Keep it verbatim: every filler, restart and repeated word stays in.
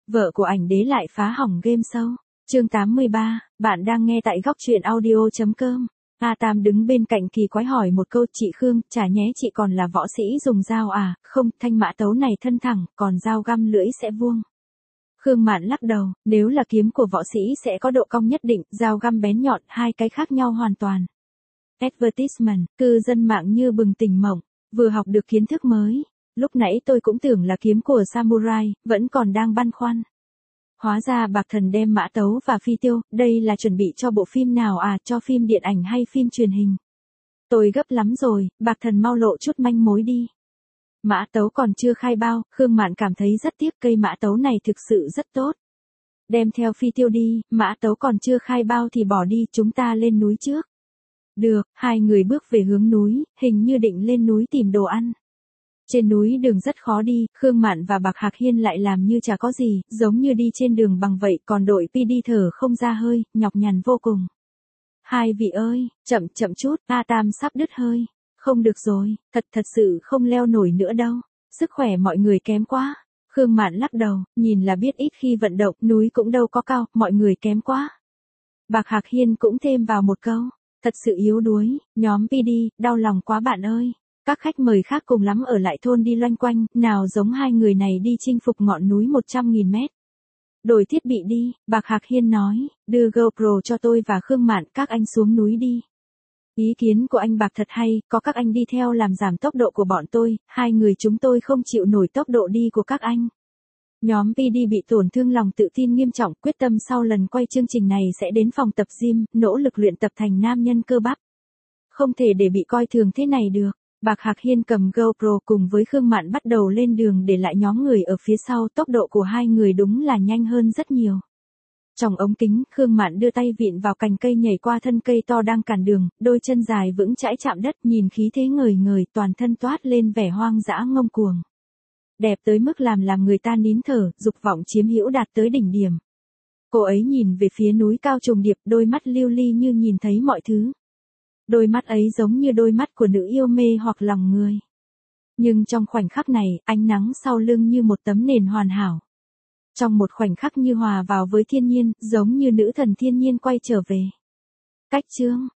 Vợ của ảnh đế lại phá hỏng game show. Chương tám mươi ba, bạn đang nghe tại góc truyện audio chấm com. A Tam đứng bên cạnh kỳ quái hỏi một câu, chị Khương, chả nhé chị còn là võ sĩ dùng dao à? Không, thanh mã tấu này thân thẳng, còn dao găm lưỡi sẽ vuông. Khương Mạn lắc đầu, nếu là kiếm của võ sĩ sẽ có độ cong nhất định, dao găm bén nhọn, hai cái khác nhau hoàn toàn. Advertisement, cư dân mạng như bừng tỉnh mộng, vừa học được kiến thức mới. Lúc nãy tôi cũng tưởng là kiếm của samurai, vẫn còn đang băn khoăn. Hóa ra Bạc Thần đem mã tấu và phi tiêu, đây là chuẩn bị cho bộ phim nào à, cho phim điện ảnh hay phim truyền hình? Tôi gấp lắm rồi, Bạc Thần mau lộ chút manh mối đi. Mã tấu còn chưa khai bao, Khương Mạn cảm thấy rất tiếc, cây mã tấu này thực sự rất tốt. Đem theo phi tiêu đi, mã tấu còn chưa khai bao thì bỏ đi, chúng ta lên núi trước. Được, hai người bước về hướng núi, hình như định lên núi tìm đồ ăn. Trên núi đường rất khó đi, Khương Mạn và Bạc Hạc Hiên lại làm như chả có gì, giống như đi trên đường bằng vậy, còn đội pê đê thở không ra hơi, nhọc nhằn vô cùng. Hai vị ơi, chậm chậm chút, A Tam sắp đứt hơi. Không được rồi, thật thật sự không leo nổi nữa đâu, sức khỏe mọi người kém quá. Khương Mạn lắc đầu, nhìn là biết ít khi vận động, núi cũng đâu có cao, mọi người kém quá. Bạc Hạc Hiên cũng thêm vào một câu, thật sự yếu đuối, nhóm pê đê, đau lòng quá bạn ơi. Các khách mời khác cùng lắm ở lại thôn đi loanh quanh, nào giống hai người này đi chinh phục ngọn núi một trăm nghìn mét. Đổi thiết bị đi, Bạc Hạc Hiên nói, đưa GoPro cho tôi và Khương Mạn, các anh xuống núi đi. Ý kiến của anh Bạc thật hay, có các anh đi theo làm giảm tốc độ của bọn tôi, hai người chúng tôi không chịu nổi tốc độ đi của các anh. Nhóm pê đê bị tổn thương lòng tự tin nghiêm trọng, quyết tâm sau lần quay chương trình này sẽ đến phòng tập gym, nỗ lực luyện tập thành nam nhân cơ bắp. Không thể để bị coi thường thế này được. Bạc Hạc Hiên cầm GoPro cùng với Khương Mạn bắt đầu lên đường, để lại nhóm người ở phía sau, tốc độ của hai người đúng là nhanh hơn rất nhiều. Trong ống kính, Khương Mạn đưa tay vịn vào cành cây nhảy qua thân cây to đang cản đường, đôi chân dài vững chãi chạm đất, nhìn khí thế ngời ngời, toàn thân toát lên vẻ hoang dã ngông cuồng. Đẹp tới mức làm làm người ta nín thở, dục vọng chiếm hữu đạt tới đỉnh điểm. Cô ấy nhìn về phía núi cao trùng điệp, đôi mắt lưu ly như nhìn thấy mọi thứ. Đôi mắt ấy giống như đôi mắt của nữ yêu mê hoặc lòng người. Nhưng trong khoảnh khắc này, ánh nắng sau lưng như một tấm nền hoàn hảo. Trong một khoảnh khắc như hòa vào với thiên nhiên, giống như nữ thần thiên nhiên quay trở về. Cách chương